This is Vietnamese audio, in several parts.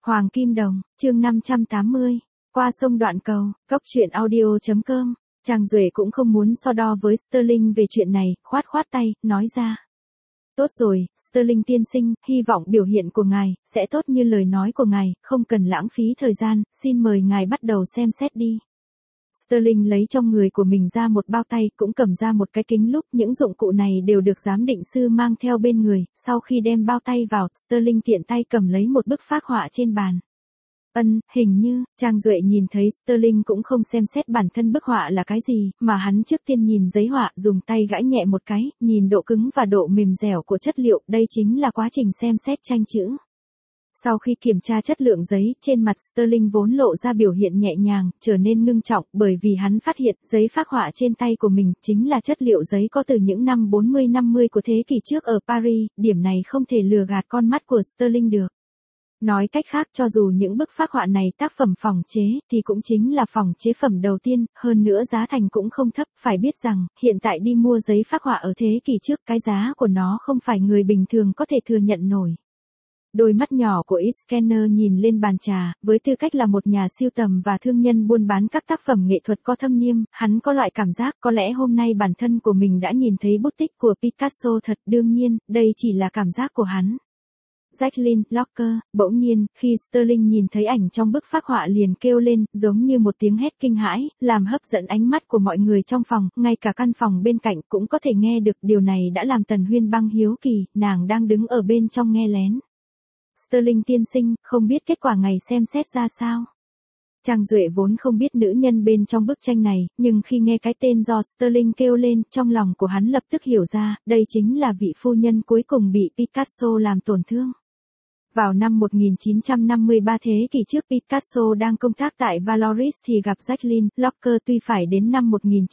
Hoàng Kim Đồng, chương 580, qua sông đoạn cầu, Cốc truyện audio.com. Trang Duệ cũng không muốn so đo với Sterling về chuyện này, khoát tay, nói ra. Tốt rồi, Sterling tiên sinh, hy vọng biểu hiện của ngài sẽ tốt như lời nói của ngài, không cần lãng phí thời gian, xin mời ngài bắt đầu xem xét đi. Sterling lấy trong người của mình ra một bao tay, cũng cầm ra một cái kính lúp, những dụng cụ này đều được giám định sư mang theo bên người. Sau khi đem bao tay vào, Sterling tiện tay cầm lấy một bức phác họa trên bàn. Hình như, Trang Duệ nhìn thấy Sterling cũng không xem xét bản thân bức họa là cái gì, mà hắn trước tiên nhìn giấy họa, dùng tay gãi nhẹ một cái, nhìn độ cứng và độ mềm dẻo của chất liệu, đây chính là quá trình xem xét tranh chữ. Sau khi kiểm tra chất lượng giấy, trên mặt Sterling vốn lộ ra biểu hiện nhẹ nhàng, trở nên ngưng trọng, bởi vì hắn phát hiện giấy phác họa trên tay của mình chính là chất liệu giấy có từ những năm 40-50 của thế kỷ trước ở Paris, điểm này không thể lừa gạt con mắt của Sterling được. Nói cách khác, cho dù những bức phác họa này tác phẩm phòng chế, thì cũng chính là phòng chế phẩm đầu tiên, hơn nữa giá thành cũng không thấp, phải biết rằng, hiện tại đi mua giấy phác họa ở thế kỷ trước, cái giá của nó không phải người bình thường có thể thừa nhận nổi. Đôi mắt nhỏ của Iskander nhìn lên bàn trà, với tư cách là một nhà sưu tầm và thương nhân buôn bán các tác phẩm nghệ thuật có thâm niên, hắn có loại cảm giác có lẽ hôm nay bản thân của mình đã nhìn thấy bút tích của Picasso thật, đương nhiên, đây chỉ là cảm giác của hắn. Jacqueline Locker, bỗng nhiên, khi Sterling nhìn thấy ảnh trong bức phác họa liền kêu lên, giống như một tiếng hét kinh hãi, làm hấp dẫn ánh mắt của mọi người trong phòng, ngay cả căn phòng bên cạnh cũng có thể nghe được, điều này đã làm Tần Huyên Băng hiếu kỳ, nàng đang đứng ở bên trong nghe lén. Sterling tiên sinh, không biết kết quả ngày xem xét ra sao? Trang Duệ vốn không biết nữ nhân bên trong bức tranh này, nhưng khi nghe cái tên do Sterling kêu lên, trong lòng của hắn lập tức hiểu ra, đây chính là vị phu nhân cuối cùng bị Picasso làm tổn thương. Vào năm 1953 thế kỷ trước, Picasso đang công tác tại Valoris thì gặp Jacqueline Locker, tuy phải đến năm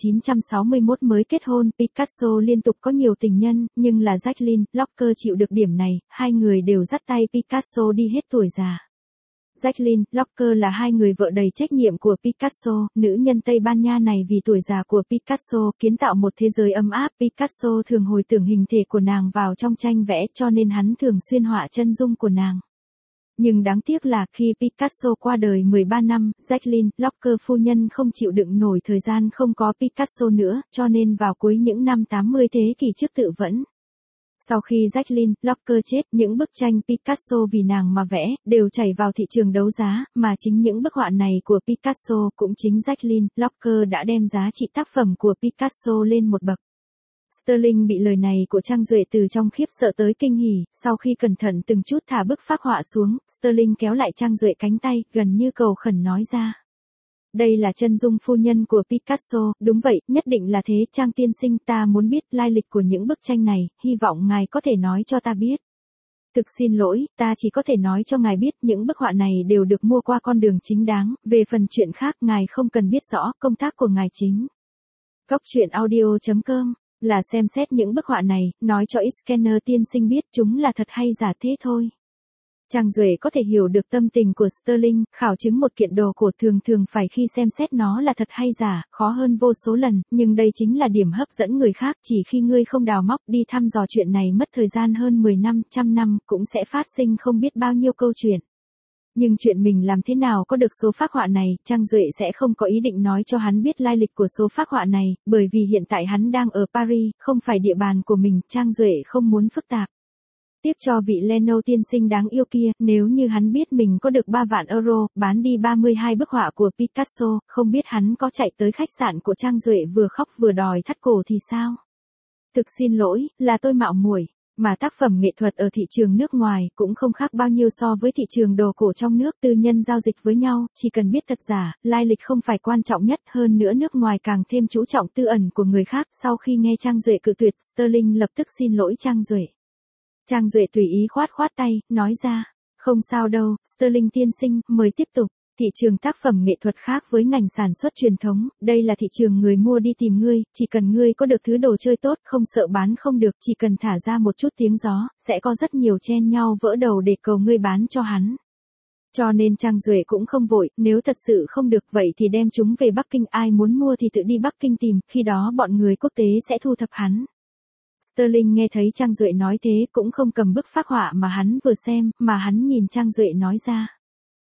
1961 mới kết hôn, Picasso liên tục có nhiều tình nhân, nhưng là Jacqueline Locker chịu được điểm này, hai người đều dắt tay Picasso đi hết tuổi già. Jacqueline Locker là hai người vợ đầy trách nhiệm của Picasso, nữ nhân Tây Ban Nha này vì tuổi già của Picasso kiến tạo một thế giới ấm áp. Picasso thường hồi tưởng hình thể của nàng vào trong tranh vẽ, cho nên hắn thường xuyên họa chân dung của nàng. Nhưng đáng tiếc là khi Picasso qua đời 13 năm, Jacqueline Locker phu nhân không chịu đựng nổi thời gian không có Picasso nữa, cho nên vào cuối những năm 80 thế kỷ trước tự vẫn. Sau khi Jacqueline Locker chết, những bức tranh Picasso vì nàng mà vẽ, đều chảy vào thị trường đấu giá, mà chính những bức họa này của Picasso cũng chính Jacqueline Locker đã đem giá trị tác phẩm của Picasso lên một bậc. Sterling bị lời này của Trang Duệ từ trong khiếp sợ tới kinh hỉ, sau khi cẩn thận từng chút thả bức phác họa xuống, Sterling kéo lại Trang Duệ cánh tay, gần như cầu khẩn nói ra. Đây là chân dung phu nhân của Picasso, đúng vậy, nhất định là thế. Trang tiên sinh, ta muốn biết lai lịch của những bức tranh này, hy vọng ngài có thể nói cho ta biết. Thực xin lỗi, ta chỉ có thể nói cho ngài biết những bức họa này đều được mua qua con đường chính đáng, về phần chuyện khác ngài không cần biết rõ, công tác của ngài chính. Cốc truyện audio.com, là xem xét những bức họa này, nói cho Iskander tiên sinh biết chúng là thật hay giả thế thôi. Trang Duệ có thể hiểu được tâm tình của Sterling, khảo chứng một kiện đồ cổ thường phải khi xem xét nó là thật hay giả, khó hơn vô số lần, nhưng đây chính là điểm hấp dẫn người khác, chỉ khi ngươi không đào móc đi thăm dò chuyện này mất thời gian hơn 10 năm, trăm năm, cũng sẽ phát sinh không biết bao nhiêu câu chuyện. Nhưng chuyện mình làm thế nào có được số phác họa này, Trang Duệ sẽ không có ý định nói cho hắn biết lai lịch của số phác họa này, bởi vì hiện tại hắn đang ở Paris, không phải địa bàn của mình, Trang Duệ không muốn phức tạp. Tiếc cho vị Leno tiên sinh đáng yêu kia, nếu như hắn biết mình có được 3 vạn euro, bán đi 32 bức họa của Picasso, không biết hắn có chạy tới khách sạn của Trang Duệ vừa khóc vừa đòi thắt cổ thì sao? Thực xin lỗi, là tôi mạo muội, mà tác phẩm nghệ thuật ở thị trường nước ngoài cũng không khác bao nhiêu so với thị trường đồ cổ trong nước, tư nhân giao dịch với nhau, chỉ cần biết thật giả, lai lịch không phải quan trọng nhất, hơn nữa nước ngoài càng thêm chú trọng tư ẩn của người khác. Sau khi nghe Trang Duệ cự tuyệt, Sterling lập tức xin lỗi Trang Duệ. Trang Duệ tùy ý khoát tay, nói ra, không sao đâu, Sterling tiên sinh, mời tiếp tục. Thị trường tác phẩm nghệ thuật khác với ngành sản xuất truyền thống, đây là thị trường người mua đi tìm ngươi, chỉ cần ngươi có được thứ đồ chơi tốt, không sợ bán không được, chỉ cần thả ra một chút tiếng gió, sẽ có rất nhiều chen nhau vỡ đầu để cầu ngươi bán cho hắn. Cho nên Trang Duệ cũng không vội, nếu thật sự không được vậy thì đem chúng về Bắc Kinh, ai muốn mua thì tự đi Bắc Kinh tìm, khi đó bọn người quốc tế sẽ thu thập hắn. Sterling nghe thấy Trang Duệ nói thế cũng không cầm bức phác họa mà hắn vừa xem, mà hắn nhìn Trang Duệ nói ra.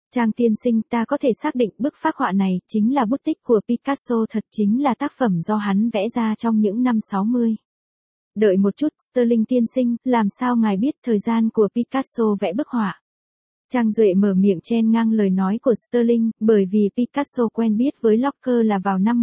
Trang tiên sinh, ta có thể xác định bức phác họa này chính là bút tích của Picasso, thật chính là tác phẩm do hắn vẽ ra trong những năm 60. Đợi một chút, Sterling tiên sinh, làm sao ngài biết thời gian của Picasso vẽ bức họa? Trang Duệ mở miệng chen ngang lời nói của Sterling, bởi vì Picasso quen biết với Locker là vào năm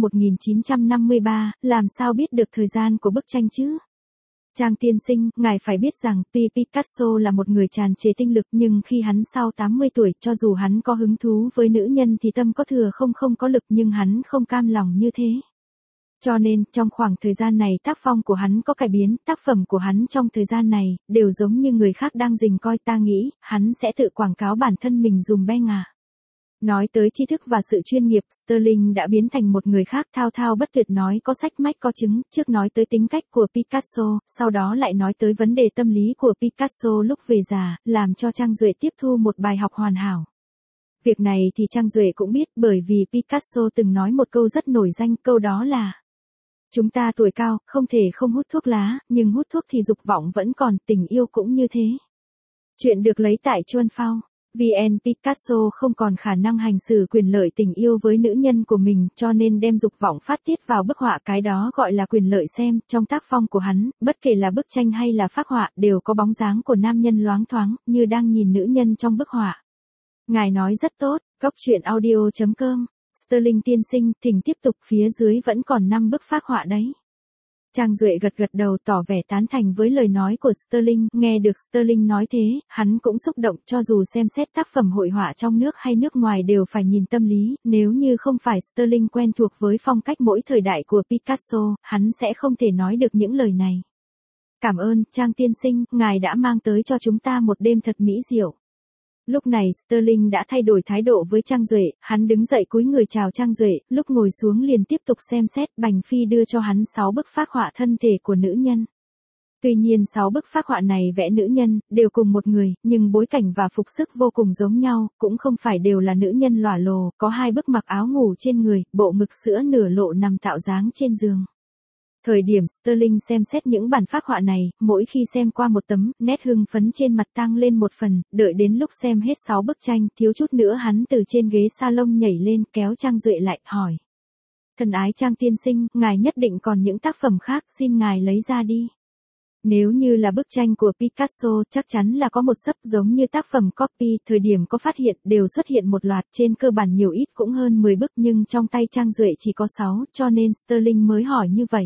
1953, làm sao biết được thời gian của bức tranh chứ? Trang tiên sinh, ngài phải biết rằng tuy Picasso là một người tràn trề tinh lực nhưng khi hắn sau 80 tuổi, cho dù hắn có hứng thú với nữ nhân thì tâm có thừa không có lực, nhưng hắn không cam lòng như thế. Cho nên, trong khoảng thời gian này tác phong của hắn có cải biến, tác phẩm của hắn trong thời gian này, đều giống như người khác đang rình coi, ta nghĩ, hắn sẽ tự quảng cáo bản thân mình dùm beng à. Nói tới tri thức và sự chuyên nghiệp, Sterling đã biến thành một người khác, thao thao bất tuyệt, nói có sách mách có chứng, trước nói tới tính cách của Picasso, sau đó lại nói tới vấn đề tâm lý của Picasso lúc về già, làm cho Trang Duệ tiếp thu một bài học hoàn hảo. Việc này thì Trang Duệ cũng biết, bởi vì Picasso từng nói một câu rất nổi danh, câu đó là: chúng ta tuổi cao, không thể không hút thuốc lá, nhưng hút thuốc thì dục vọng vẫn còn, tình yêu cũng như thế. Chuyện được lấy tại Chuan Phao. VN Picasso không còn khả năng hành xử quyền lợi tình yêu với nữ nhân của mình, cho nên đem dục vọng phát tiết vào bức họa, cái đó gọi là quyền lợi xem. Trong tác phong của hắn, bất kể là bức tranh hay là phác họa, đều có bóng dáng của nam nhân loáng thoáng, như đang nhìn nữ nhân trong bức họa. Ngài nói rất tốt, goctruyện.audio.com. Sterling tiên sinh, thỉnh tiếp tục, phía dưới vẫn còn 5 bức phác họa đấy. Trang Duệ gật gật đầu, tỏ vẻ tán thành với lời nói của Sterling. Nghe được Sterling nói thế, hắn cũng xúc động, cho dù xem xét tác phẩm hội họa trong nước hay nước ngoài đều phải nhìn tâm lý, nếu như không phải Sterling quen thuộc với phong cách mỗi thời đại của Picasso, hắn sẽ không thể nói được những lời này. Cảm ơn, Trang tiên sinh, ngài đã mang tới cho chúng ta một đêm thật mỹ diệu. Lúc này Sterling đã thay đổi thái độ với Trang Duệ, hắn đứng dậy cúi người chào Trang Duệ, lúc ngồi xuống liền tiếp tục xem xét. Bành Phi đưa cho hắn 6 bức phác họa thân thể của nữ nhân. Tuy nhiên 6 bức phác họa này vẽ nữ nhân, đều cùng một người, nhưng bối cảnh và phục sức vô cùng giống nhau, cũng không phải đều là nữ nhân lỏa lồ, có 2 bức mặc áo ngủ trên người, bộ ngực sữa nửa lộ nằm tạo dáng trên giường. Thời điểm Sterling xem xét những bản phác họa này, mỗi khi xem qua một tấm, nét hưng phấn trên mặt tăng lên một phần, đợi đến lúc xem hết 6 bức tranh, thiếu chút nữa hắn từ trên ghế salon nhảy lên, kéo Trang Duệ lại, hỏi: thân ái Trang tiên sinh, ngài nhất định còn những tác phẩm khác, xin ngài lấy ra đi. Nếu như là bức tranh của Picasso, chắc chắn là có một sấp giống như tác phẩm copy, thời điểm có phát hiện, đều xuất hiện một loạt, trên cơ bản nhiều ít cũng hơn 10 bức, nhưng trong tay Trang Duệ chỉ có 6, cho nên Sterling mới hỏi như vậy.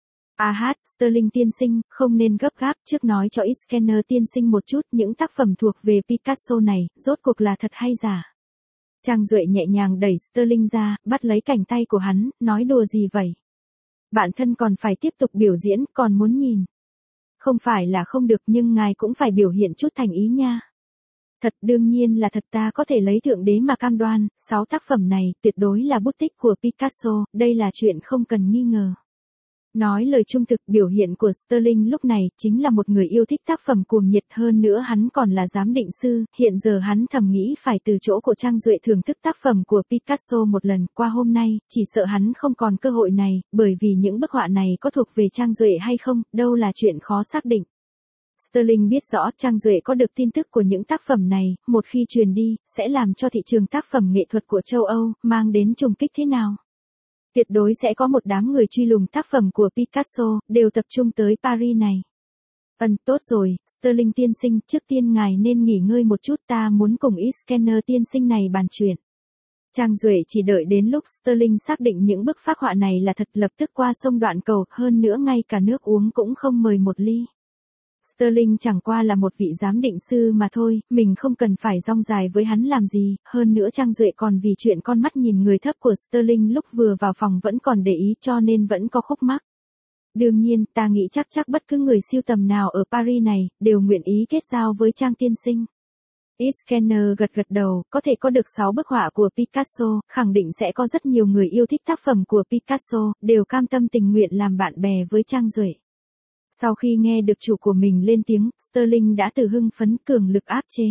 Sterling tiên sinh, không nên gấp gáp, trước nói cho Iskender tiên sinh một chút, những tác phẩm thuộc về Picasso này, rốt cuộc là thật hay giả. Trang Duệ nhẹ nhàng đẩy Sterling ra, bắt lấy cánh tay của hắn, nói đùa gì vậy? Bạn thân còn phải tiếp tục biểu diễn, còn muốn nhìn. Không phải là không được, nhưng ngài cũng phải biểu hiện chút thành ý nha. Thật, đương nhiên là thật, ta có thể lấy thượng đế mà cam đoan, 6 tác phẩm này, tuyệt đối là bút tích của Picasso, đây là chuyện không cần nghi ngờ. Nói lời trung thực, biểu hiện của Sterling lúc này chính là một người yêu thích tác phẩm cuồng nhiệt, hơn nữa hắn còn là giám định sư, hiện giờ hắn thầm nghĩ phải từ chỗ của Trang Duệ thưởng thức tác phẩm của Picasso một lần, qua hôm nay, chỉ sợ hắn không còn cơ hội này, bởi vì những bức họa này có thuộc về Trang Duệ hay không, đâu là chuyện khó xác định. Sterling biết rõ Trang Duệ có được tin tức của những tác phẩm này, một khi truyền đi, sẽ làm cho thị trường tác phẩm nghệ thuật của châu Âu, mang đến trùng kích thế nào. Tuyệt đối sẽ có một đám người truy lùng tác phẩm của Picasso, đều tập trung tới Paris này. Tốt rồi, Sterling tiên sinh, trước tiên ngài nên nghỉ ngơi một chút, ta muốn cùng Iskender tiên sinh này bàn chuyện. Trang Duệ chỉ đợi đến lúc Sterling xác định những bức phác họa này là thật, lập tức qua sông Đoạn Cầu, hơn nữa ngay cả nước uống cũng không mời một ly. Sterling chẳng qua là một vị giám định sư mà thôi, mình không cần phải rong dài với hắn làm gì, hơn nữa Trang Duệ còn vì chuyện con mắt nhìn người thấp của Sterling lúc vừa vào phòng vẫn còn để ý, cho nên vẫn có khúc mắc. Đương nhiên, ta nghĩ chắc bất cứ người sưu tầm nào ở Paris này, đều nguyện ý kết giao với Trang tiên sinh. Iskender gật đầu, có thể có được 6 bức họa của Picasso, khẳng định sẽ có rất nhiều người yêu thích tác phẩm của Picasso, đều cam tâm tình nguyện làm bạn bè với Trang Duệ. Sau khi nghe được chủ của mình lên tiếng, Sterling đã từ hưng phấn cường lực áp chế.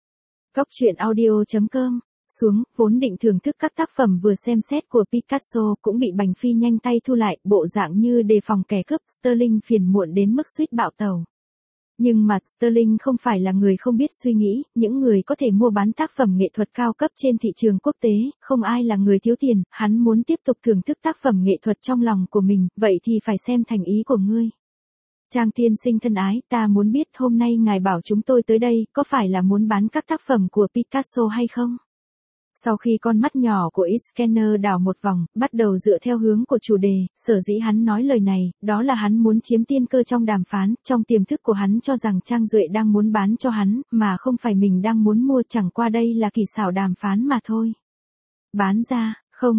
Goctruyện.audio.com. Xuống, vốn định thưởng thức các tác phẩm vừa xem xét của Picasso cũng bị Bành Phi nhanh tay thu lại, bộ dạng như đề phòng kẻ cướp. Sterling phiền muộn đến mức suýt bạo tẩu. Nhưng mà Sterling không phải là người không biết suy nghĩ, những người có thể mua bán tác phẩm nghệ thuật cao cấp trên thị trường quốc tế, không ai là người thiếu tiền, hắn muốn tiếp tục thưởng thức tác phẩm nghệ thuật trong lòng của mình, vậy thì phải xem thành ý của ngươi. Trang tiên sinh thân ái, ta muốn biết hôm nay ngài bảo chúng tôi tới đây, có phải là muốn bán các tác phẩm của Picasso hay không? Sau khi con mắt nhỏ của Iskander đảo một vòng, bắt đầu dựa theo hướng của chủ đề, sở dĩ hắn nói lời này, đó là hắn muốn chiếm tiên cơ trong đàm phán, trong tiềm thức của hắn cho rằng Trang Duệ đang muốn bán cho hắn, mà không phải mình đang muốn mua, chẳng qua đây là kỳ xảo đàm phán mà thôi. Bán ra,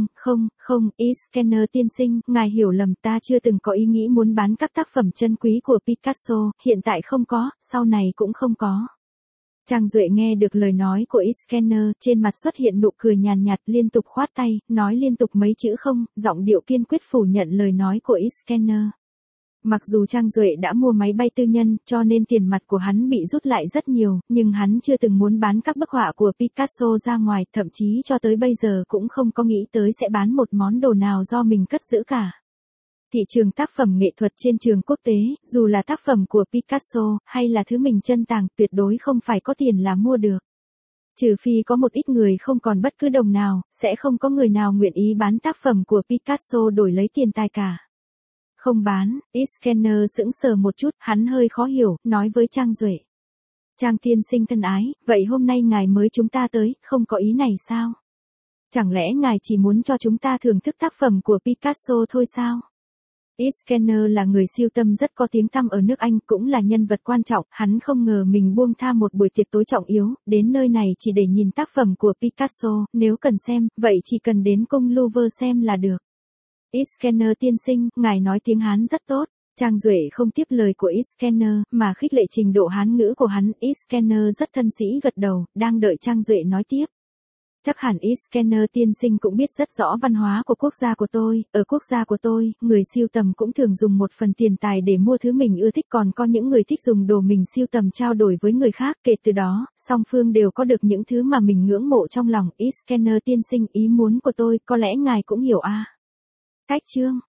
không, Iskander tiên sinh, ngài hiểu lầm, ta chưa từng có ý nghĩ muốn bán các tác phẩm chân quý của Picasso, hiện tại không có, sau này cũng không có. Trang Duệ nghe được lời nói của Iskander, trên mặt xuất hiện nụ cười nhàn nhạt, liên tục khoát tay, nói liên tục mấy chữ không, giọng điệu kiên quyết phủ nhận lời nói của Iskander. Mặc dù Trang Duệ đã mua máy bay tư nhân, cho nên tiền mặt của hắn bị rút lại rất nhiều, nhưng hắn chưa từng muốn bán các bức họa của Picasso ra ngoài, thậm chí cho tới bây giờ cũng không có nghĩ tới sẽ bán một món đồ nào do mình cất giữ cả. Thị trường tác phẩm nghệ thuật trên trường quốc tế, dù là tác phẩm của Picasso, hay là thứ mình chân tàng, tuyệt đối không phải có tiền là mua được. Trừ phi có một ít người không còn bất cứ đồng nào, sẽ không có người nào nguyện ý bán tác phẩm của Picasso đổi lấy tiền tài cả. Không bán, Iskander sững sờ một chút, hắn hơi khó hiểu, nói với Trang Duệ. Trang tiên sinh thân ái, vậy hôm nay ngài mới chúng ta tới, không có ý này sao? Chẳng lẽ ngài chỉ muốn cho chúng ta thưởng thức tác phẩm của Picasso thôi sao? Iskander là người sưu tầm rất có tiếng tăm ở nước Anh, cũng là nhân vật quan trọng, hắn không ngờ mình buông tha một buổi tiệc tối trọng yếu, đến nơi này chỉ để nhìn tác phẩm của Picasso, nếu cần xem, vậy chỉ cần đến cung Louvre xem là được. Iskander tiên sinh, ngài nói tiếng Hán rất tốt. Trang Duệ không tiếp lời của Iskander, mà khích lệ trình độ Hán ngữ của hắn. Iskander rất thân sĩ gật đầu, đang đợi Trang Duệ nói tiếp. Chắc hẳn Iskander tiên sinh cũng biết rất rõ văn hóa của quốc gia của tôi, ở quốc gia của tôi, người sưu tầm cũng thường dùng một phần tiền tài để mua thứ mình ưa thích, còn có những người thích dùng đồ mình sưu tầm trao đổi với người khác, kể từ đó, song phương đều có được những thứ mà mình ngưỡng mộ trong lòng. Iskander tiên sinh, ý muốn của tôi, có lẽ ngài cũng hiểu a. Cách chương